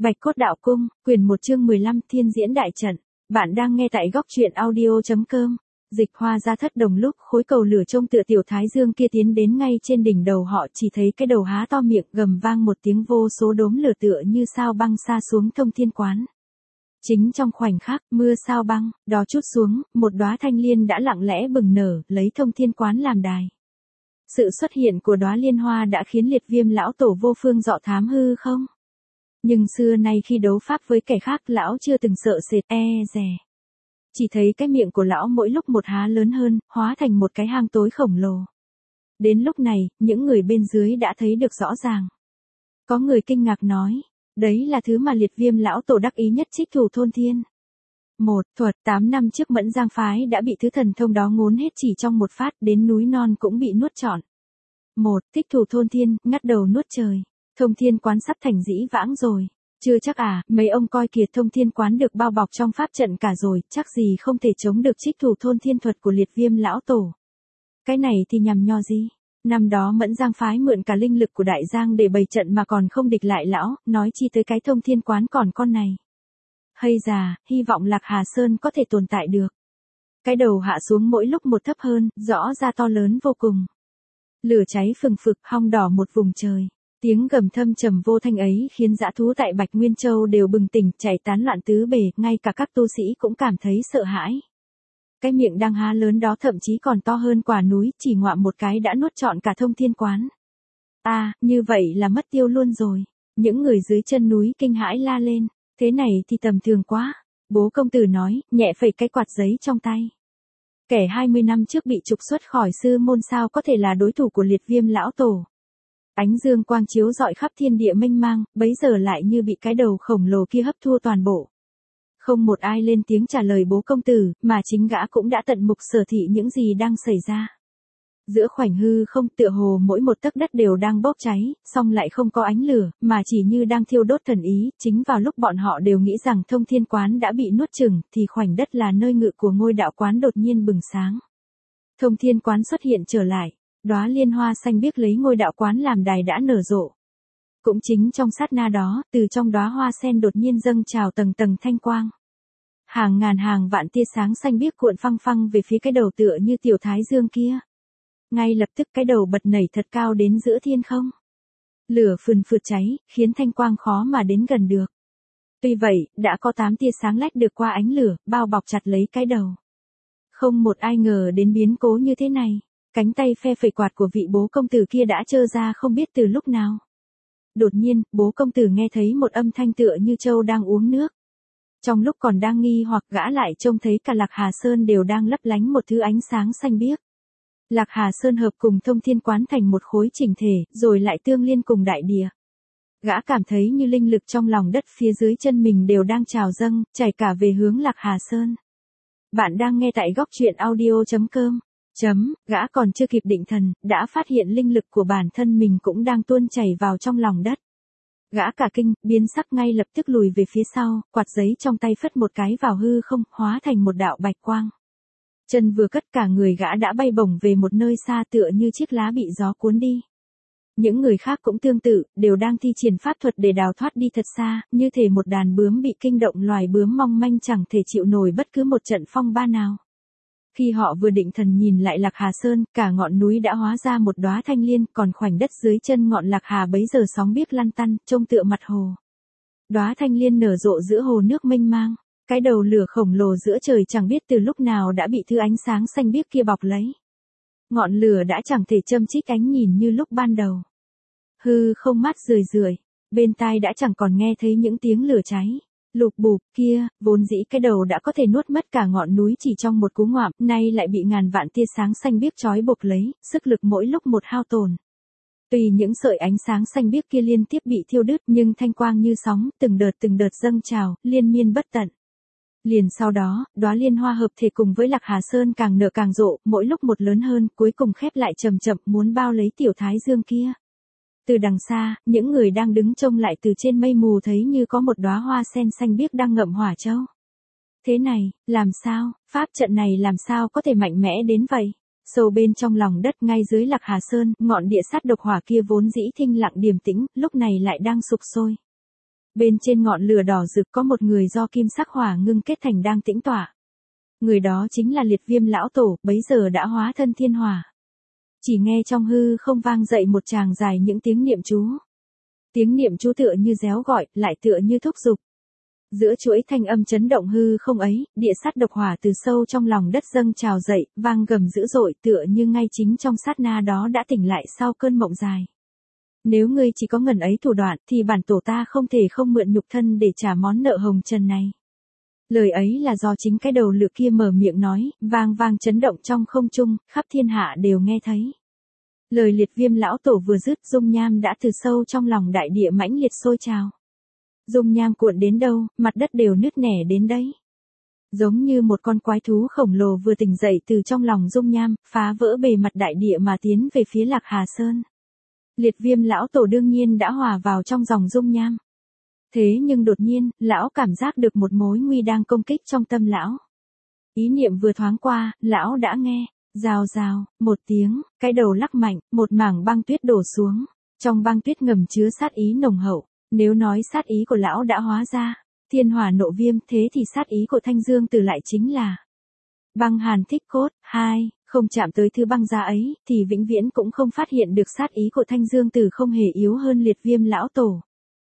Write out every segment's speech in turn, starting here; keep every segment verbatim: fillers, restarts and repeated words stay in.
Bạch Cốt Đạo Cung, quyển một chương mười lăm Thiên Diễn Đại Trận. Bạn đang nghe tại góc truyện audio chấm com. Dịch Hoa ra thất đồng lúc khối cầu lửa trông tựa tiểu thái dương kia tiến đến ngay trên đỉnh đầu họ, chỉ thấy cái đầu há to miệng gầm vang một tiếng, vô số đốm lửa tựa như sao băng sa xuống Thông Thiên Quán. Chính trong khoảnh khắc mưa sao băng đó chút xuống, một đóa thanh liên đã lặng lẽ bừng nở, lấy Thông Thiên Quán làm đài. Sự xuất hiện của đóa liên hoa đã khiến Liệt Viêm lão tổ vô phương dọ thám hư không. Nhưng xưa nay khi đấu pháp với kẻ khác, lão chưa từng sợ sệt e dè. Chỉ thấy cái miệng của lão mỗi lúc một há lớn hơn, hóa thành một cái hang tối khổng lồ. Đến lúc này, những người bên dưới đã thấy được rõ ràng. Có người kinh ngạc nói, đấy là thứ mà Liệt Viêm lão tổ đắc ý nhất Trích Thủ Thôn Thiên. Một thuật, tám năm trước Mẫn Giang phái đã bị thứ thần thông đó ngốn hết chỉ trong một phát, đến núi non cũng bị nuốt trọn. Một, Trích Thủ Thôn Thiên, ngắt đầu nuốt trời. Thông Thiên Quán sắp thành dĩ vãng rồi. Chưa chắc à, mấy ông coi kìa, Thông Thiên Quán được bao bọc trong pháp trận cả rồi, chắc gì không thể chống được Trích Thủ Thôn Thiên thuật của Liệt Viêm lão tổ. Cái này thì nhằm nho gì? Năm đó Mẫn Giang phái mượn cả linh lực của Đại Giang để bày trận mà còn không địch lại lão, nói chi tới cái Thông Thiên Quán còn con này. Hay già, hy vọng Lạc Hà Sơn có thể tồn tại được. Cái đầu hạ xuống mỗi lúc một thấp hơn, rõ ra to lớn vô cùng. Lửa cháy phừng phực, hong đỏ một vùng trời. Tiếng gầm thâm trầm vô thanh ấy khiến dã thú tại Bạch Nguyên Châu đều bừng tỉnh, chạy tán loạn tứ bề, ngay cả các tu sĩ cũng cảm thấy sợ hãi. Cái miệng đang há lớn đó thậm chí còn to hơn quả núi, chỉ ngoạm một cái đã nuốt trọn cả Thông Thiên Quán. À, như vậy là mất tiêu luôn rồi. Những người dưới chân núi kinh hãi la lên, thế này thì tầm thường quá. Bố công tử nói, nhẹ phẩy cái quạt giấy trong tay. Kẻ hai mươi năm trước bị trục xuất khỏi sư môn sao có thể là đối thủ của Liệt Viêm lão tổ. Ánh dương quang chiếu rọi khắp thiên địa mênh mang, bấy giờ lại như bị cái đầu khổng lồ kia hấp thu toàn bộ. Không một ai lên tiếng trả lời bố công tử, mà chính gã cũng đã tận mục sở thị những gì đang xảy ra. Giữa khoảnh hư không, tựa hồ mỗi một tấc đất đều đang bốc cháy, song lại không có ánh lửa, mà chỉ như đang thiêu đốt thần ý. Chính vào lúc bọn họ đều nghĩ rằng Thông Thiên Quán đã bị nuốt chửng, thì khoảnh đất là nơi ngự của ngôi đạo quán đột nhiên bừng sáng. Thông Thiên Quán xuất hiện trở lại. Đóa liên hoa xanh biếc lấy ngôi đạo quán làm đài đã nở rộ. Cũng chính trong sát na đó, từ trong đóa hoa sen đột nhiên dâng trào tầng tầng thanh quang. Hàng ngàn hàng vạn tia sáng xanh biếc cuộn phăng phăng về phía cái đầu tựa như tiểu thái dương kia. Ngay lập tức cái đầu bật nảy thật cao đến giữa thiên không. Lửa phừng phượt cháy, khiến thanh quang khó mà đến gần được. Tuy vậy, đã có tám tia sáng lách được qua ánh lửa, bao bọc chặt lấy cái đầu. Không một ai ngờ đến biến cố như thế này. Cánh tay phe phẩy quạt của vị bố công tử kia đã trơ ra không biết từ lúc nào. Đột nhiên, bố công tử nghe thấy một âm thanh tựa như trâu đang uống nước. Trong lúc còn đang nghi hoặc, gã lại trông thấy cả Lạc Hà Sơn đều đang lấp lánh một thứ ánh sáng xanh biếc. Lạc Hà Sơn hợp cùng Thông Thiên Quán thành một khối chỉnh thể, rồi lại tương liên cùng đại địa. Gã cảm thấy như linh lực trong lòng đất phía dưới chân mình đều đang trào dâng, chảy cả về hướng Lạc Hà Sơn. Bạn đang nghe tại góc truyện audio chấm com. Chấm, gã còn chưa kịp định thần, đã phát hiện linh lực của bản thân mình cũng đang tuôn chảy vào trong lòng đất. Gã cả kinh, biến sắc ngay lập tức lùi về phía sau, quạt giấy trong tay phất một cái vào hư không, hóa thành một đạo bạch quang. Chân vừa cất, cả người gã đã bay bổng về một nơi xa tựa như chiếc lá bị gió cuốn đi. Những người khác cũng tương tự, đều đang thi triển pháp thuật để đào thoát đi thật xa, như thể một đàn bướm bị kinh động, loài bướm mong manh chẳng thể chịu nổi bất cứ một trận phong ba nào. Khi họ vừa định thần nhìn lại Lạc Hà Sơn, cả ngọn núi đã hóa ra một đóa thanh liên, còn khoảnh đất dưới chân ngọn Lạc Hà bấy giờ sóng biếc lăn tăn, trông tựa mặt hồ. Đóa thanh liên nở rộ giữa hồ nước mênh mang, cái đầu lửa khổng lồ giữa trời chẳng biết từ lúc nào đã bị thứ ánh sáng xanh biếc kia bọc lấy. Ngọn lửa đã chẳng thể châm chích ánh nhìn như lúc ban đầu. Hư không mát rười rượi, bên tai đã chẳng còn nghe thấy những tiếng lửa cháy. Lục bụp kia, vốn dĩ cái đầu đã có thể nuốt mất cả ngọn núi chỉ trong một cú ngoạm, nay lại bị ngàn vạn tia sáng xanh biếc trói buộc lấy, sức lực mỗi lúc một hao tổn. Tuy những sợi ánh sáng xanh biếc kia liên tiếp bị thiêu đứt, nhưng thanh quang như sóng, từng đợt từng đợt dâng trào, liên miên bất tận. Liền sau đó, đóa liên hoa hợp thể cùng với Lạc Hà Sơn càng nở càng rộ, mỗi lúc một lớn hơn, cuối cùng khép lại chậm chậm, muốn bao lấy tiểu thái dương kia. Từ đằng xa, những người đang đứng trông lại từ trên mây mù thấy như có một đóa hoa sen xanh biếc đang ngậm hỏa châu. Thế này, làm sao, pháp trận này làm sao có thể mạnh mẽ đến vậy? Sâu bên trong lòng đất ngay dưới Lạc Hà Sơn, ngọn địa sát độc hỏa kia vốn dĩ thinh lặng điềm tĩnh, lúc này lại đang sục sôi. Bên trên ngọn lửa đỏ rực có một người do kim sắc hỏa ngưng kết thành đang tĩnh tọa. Người đó chính là Liệt Viêm lão tổ, bấy giờ đã hóa thân thiên hỏa. Chỉ nghe trong hư không vang dậy một tràng dài những tiếng niệm chú. Tiếng niệm chú tựa như réo gọi, lại tựa như thúc giục. Giữa chuỗi thanh âm chấn động hư không ấy, địa sát độc hỏa từ sâu trong lòng đất dâng trào dậy, vang gầm dữ dội tựa như ngay chính trong sát na đó đã tỉnh lại sau cơn mộng dài. Nếu ngươi chỉ có ngần ấy thủ đoạn thì bản tổ ta không thể không mượn nhục thân để trả món nợ hồng trần này. Lời ấy là do chính cái đầu lửa kia mở miệng nói, vang vang chấn động trong không trung, khắp thiên hạ đều nghe thấy. Lời Liệt Viêm lão tổ vừa dứt, dung nham đã từ sâu trong lòng đại địa mãnh liệt sôi trào. Dung nham cuộn đến đâu, mặt đất đều nứt nẻ đến đấy. Giống như một con quái thú khổng lồ vừa tỉnh dậy từ trong lòng dung nham, phá vỡ bề mặt đại địa mà tiến về phía Lạc Hà Sơn. Liệt Viêm lão tổ đương nhiên đã hòa vào trong dòng dung nham. Thế nhưng đột nhiên, lão cảm giác được một mối nguy đang công kích trong tâm lão. Ý niệm vừa thoáng qua, lão đã nghe, rào rào, một tiếng, cái đầu lắc mạnh, một mảng băng tuyết đổ xuống. Trong băng tuyết ngầm chứa sát ý nồng hậu. Nếu nói sát ý của lão đã hóa ra, thiên hỏa nộ viêm, thế thì sát ý của Thanh Dương Tử lại chính là băng hàn thích cốt. Hai, không chạm tới thứ băng giá ấy, thì vĩnh viễn cũng không phát hiện được sát ý của Thanh Dương Tử không hề yếu hơn Liệt Viêm lão tổ.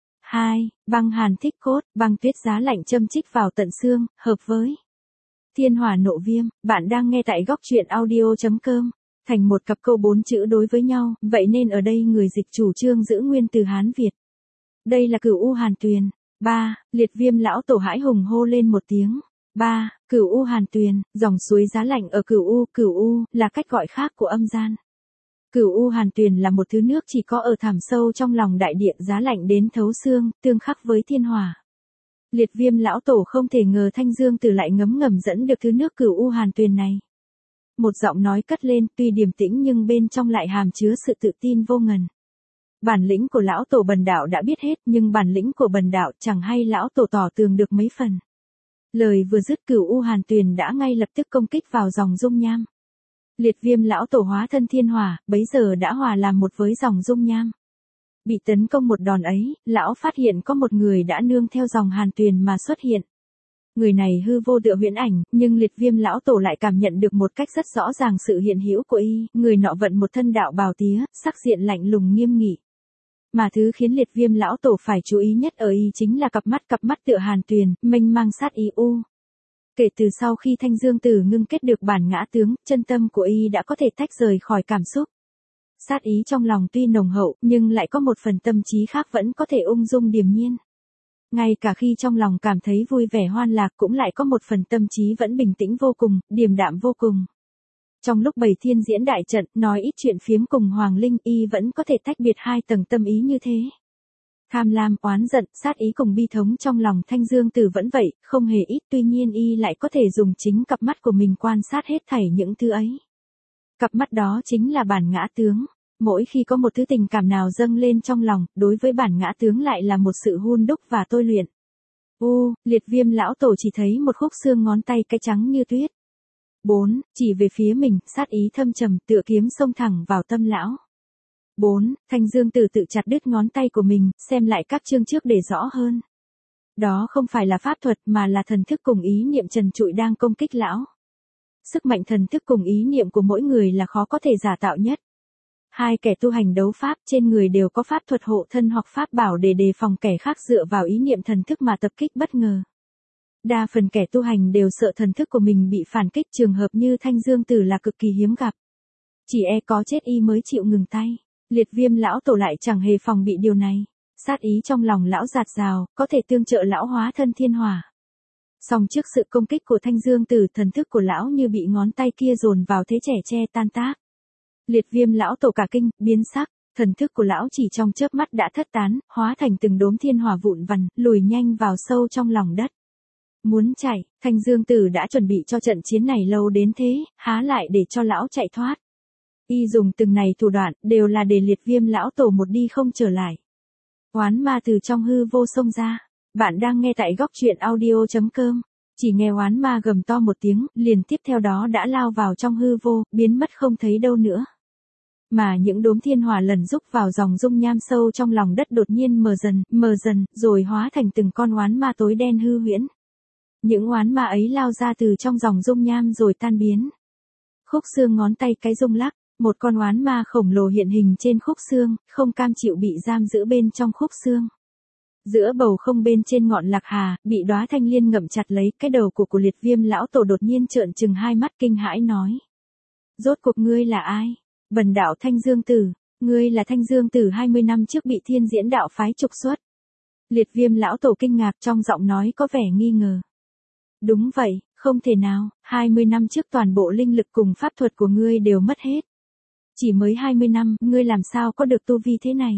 Hai, băng hàn thích cốt, băng tuyết giá lạnh châm chích vào tận xương, hợp với thiên hỏa nộ viêm. Bạn đang nghe tại góc truyện audio chấm com. Thành một cặp câu bốn chữ đối với nhau, vậy nên ở đây người dịch chủ trương giữ nguyên từ Hán Việt. Đây là Cửu U Hàn Tuyền. Ba, Liệt Viêm lão tổ hãi hùng hô lên một tiếng. Ba, Cửu U Hàn Tuyền, dòng suối giá lạnh ở Cửu U, Cửu U là cách gọi khác của âm gian. Cửu U Hàn Tuyền là một thứ nước chỉ có ở thẳm sâu trong lòng đại địa, giá lạnh đến thấu xương, tương khắc với thiên hỏa. Liệt Viêm lão tổ không thể ngờ Thanh Dương Tử lại ngấm ngầm dẫn được thứ nước Cửu U Hàn Tuyền này. Một giọng nói cất lên, tuy điềm tĩnh nhưng bên trong lại hàm chứa sự tự tin vô ngần. Bản lĩnh của lão tổ Bần đạo đã biết hết, nhưng bản lĩnh của Bần đạo chẳng hay lão tổ tỏ tường được mấy phần. Lời vừa dứt, Cửu U Hàn Tuyền đã ngay lập tức công kích vào dòng dung nham. Liệt Viêm lão tổ hóa thân thiên hỏa, bấy giờ đã hòa làm một với dòng dung nham. Bị tấn công một đòn ấy, lão phát hiện có một người đã nương theo dòng Hàn Tuyền mà xuất hiện. Người này hư vô tựa huyễn ảnh, nhưng Liệt Viêm lão tổ lại cảm nhận được một cách rất rõ ràng sự hiện hữu của y. Người nọ vận một thân đạo bào tía, sắc diện lạnh lùng nghiêm nghị. Mà thứ khiến Liệt Viêm lão tổ phải chú ý nhất ở y chính là cặp mắt cặp mắt tựa Hàn Tuyền, mênh mang sát ý u. Kể từ sau khi Thanh Dương Tử ngưng kết được bản ngã tướng, chân tâm của y đã có thể tách rời khỏi cảm xúc. Sát ý trong lòng tuy nồng hậu, nhưng lại có một phần tâm trí khác vẫn có thể ung dung điềm nhiên. Ngay cả khi trong lòng cảm thấy vui vẻ hoan lạc cũng lại có một phần tâm trí vẫn bình tĩnh vô cùng, điềm đạm vô cùng. Trong lúc bày thiên diễn đại trận, nói ít chuyện phiếm cùng Hoàng Linh, y vẫn có thể tách biệt hai tầng tâm ý như thế. Tham lam, oán giận, sát ý cùng bi thống trong lòng Thanh Dương Tử vẫn vậy, không hề ít, tuy nhiên y lại có thể dùng chính cặp mắt của mình quan sát hết thảy những thứ ấy. Cặp mắt đó chính là bản ngã tướng. Mỗi khi có một thứ tình cảm nào dâng lên trong lòng, đối với bản ngã tướng lại là một sự hun đúc và tôi luyện. U, Liệt Viêm lão tổ chỉ thấy một khúc xương ngón tay cái trắng như tuyết. Bốn, chỉ về phía mình, sát ý thâm trầm, tựa kiếm xông thẳng vào tâm lão. Bốn, Thanh Dương Tử tự chặt đứt ngón tay của mình, xem lại các chương trước để rõ hơn. Đó không phải là pháp thuật mà là thần thức cùng ý niệm trần trụi đang công kích lão. Sức mạnh thần thức cùng ý niệm của mỗi người là khó có thể giả tạo nhất. Hai kẻ tu hành đấu pháp trên người đều có pháp thuật hộ thân hoặc pháp bảo để đề phòng kẻ khác dựa vào ý niệm thần thức mà tập kích bất ngờ. Đa phần kẻ tu hành đều sợ thần thức của mình bị phản kích, trường hợp như Thanh Dương Tử là cực kỳ hiếm gặp. Chỉ e có chết y mới chịu ngừng tay. Liệt Viêm lão tổ lại chẳng hề phòng bị điều này. Sát ý trong lòng lão dạt dào, có thể tương trợ lão hóa thân thiên hỏa. Song trước sự công kích của Thanh Dương Tử, thần thức của lão như bị ngón tay kia dồn vào thế trẻ tre tan tác. Liệt Viêm lão tổ cả kinh, biến sắc, thần thức của lão chỉ trong chớp mắt đã thất tán, hóa thành từng đốm thiên hỏa vụn vằn, lùi nhanh vào sâu trong lòng đất. Muốn chạy, Thanh Dương Tử đã chuẩn bị cho trận chiến này lâu đến thế, há lại để cho lão chạy thoát. Y dùng từng này thủ đoạn, đều là để Liệt Viêm lão tổ một đi không trở lại. Oán ma từ trong hư vô xông ra. Bạn đang nghe tại góc truyện audio chấm com. Chỉ nghe oán ma gầm to một tiếng, liền tiếp theo đó đã lao vào trong hư vô, biến mất không thấy đâu nữa. Mà những đốm thiên hỏa lần rúc vào dòng dung nham sâu trong lòng đất đột nhiên mờ dần, mờ dần, rồi hóa thành từng con oán ma tối đen hư huyễn. Những oán ma ấy lao ra từ trong dòng dung nham rồi tan biến. Khúc xương ngón tay cái rung lắc, một con oán ma khổng lồ hiện hình trên khúc xương, không cam chịu bị giam giữ bên trong khúc xương. Giữa bầu không bên trên ngọn lạc hà, bị đóa thanh liên ngậm chặt lấy, cái đầu của của Liệt Viêm lão tổ đột nhiên trợn trừng hai mắt kinh hãi nói. Rốt cuộc ngươi là ai? Bần đạo Thanh Dương Tử, ngươi là Thanh Dương Tử hai mươi năm trước bị Thiên Diễn đạo phái trục xuất. Liệt Viêm lão tổ kinh ngạc trong giọng nói có vẻ nghi ngờ. Đúng vậy, không thể nào, hai mươi năm trước toàn bộ linh lực cùng pháp thuật của ngươi đều mất hết. Chỉ mới hai mươi năm, ngươi làm sao có được tu vi thế này?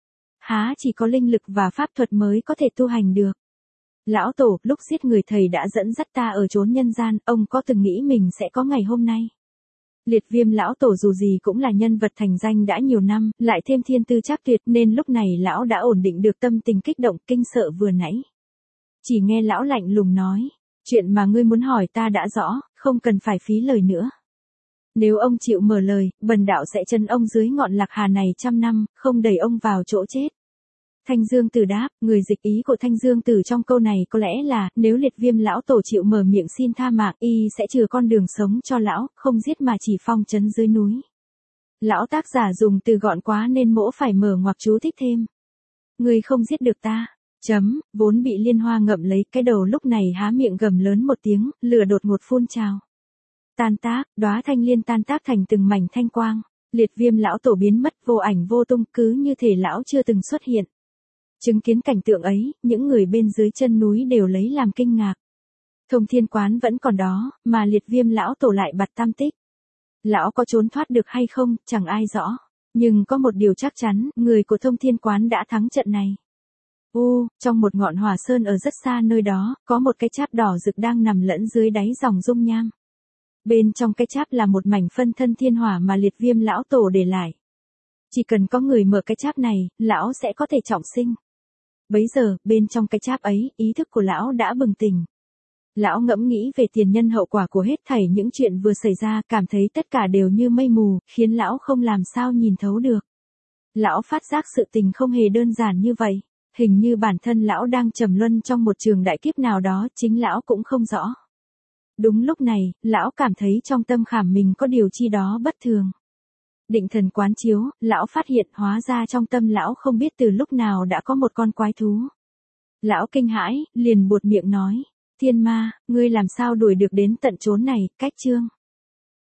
Há chỉ có linh lực và pháp thuật mới có thể tu hành được. Lão tổ, lúc giết người thầy đã dẫn dắt ta ở chốn nhân gian, ông có từng nghĩ mình sẽ có ngày hôm nay? Liệt Viêm lão tổ dù gì cũng là nhân vật thành danh đã nhiều năm, lại thêm thiên tư chắc tuyệt nên lúc này lão đã ổn định được tâm tình kích động kinh sợ vừa nãy. Chỉ nghe lão lạnh lùng nói, chuyện mà ngươi muốn hỏi ta đã rõ, không cần phải phí lời nữa. Nếu ông chịu mở lời, bần đạo sẽ chân ông dưới ngọn lạc hà này trăm năm, không đẩy ông vào chỗ chết. Thanh Dương Tử đáp, người dịch ý của Thanh Dương Tử trong câu này có lẽ là, nếu Liệt Viêm lão tổ chịu mở miệng xin tha mạng, y sẽ chừa con đường sống cho lão, không giết mà chỉ phong trấn dưới núi. Lão tác giả dùng từ gọn quá nên mỗ phải mở ngoặc chú thích thêm. Người không giết được ta. Chấm, vốn bị liên hoa ngậm lấy, cái đầu lúc này há miệng gầm lớn một tiếng, lửa đột ngột phun trào. Tan tác, đóa thanh liên tan tác thành từng mảnh thanh quang, Liệt Viêm lão tổ biến mất vô ảnh vô tung, cứ như thể lão chưa từng xuất hiện. Chứng kiến cảnh tượng ấy, những người bên dưới chân núi đều lấy làm kinh ngạc. Thông Thiên Quán vẫn còn đó, mà Liệt Viêm lão tổ lại bặt tam tích. Lão có trốn thoát được hay không, chẳng ai rõ. Nhưng có một điều chắc chắn, người của Thông Thiên Quán đã thắng trận này. U, trong một ngọn hỏa sơn ở rất xa nơi đó, có một cái cháp đỏ rực đang nằm lẫn dưới đáy dòng dung nham. Bên trong cái cháp là một mảnh phân thân thiên hỏa mà Liệt Viêm lão tổ để lại. Chỉ cần có người mở cái cháp này, lão sẽ có thể trọng sinh. Bấy giờ, bên trong cái cháp ấy, ý thức của lão đã bừng tỉnh. Lão ngẫm nghĩ về tiền nhân hậu quả của hết thảy những chuyện vừa xảy ra, cảm thấy tất cả đều như mây mù, khiến lão không làm sao nhìn thấu được. Lão phát giác sự tình không hề đơn giản như vậy. Hình như bản thân lão đang trầm luân trong một trường đại kiếp nào đó, chính lão cũng không rõ. Đúng lúc này, lão cảm thấy trong tâm khảm mình có điều chi đó bất thường. Định thần quán chiếu, lão phát hiện hóa ra trong tâm lão không biết từ lúc nào đã có một con quái thú. Lão kinh hãi, liền buột miệng nói, Thiên Ma, ngươi làm sao đuổi được đến tận chốn này, cách chương.